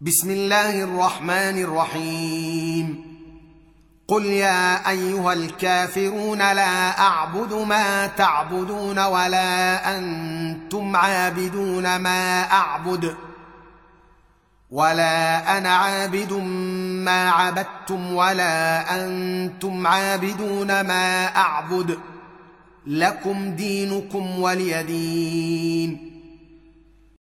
بسم الله الرحمن الرحيم. قل يا ايها الكافرون لا اعبد ما تعبدون ولا انتم عابدون ما اعبد ولا انا عابد ما عبدتم ولا انتم عابدون ما اعبد لكم دينكم ولي دين.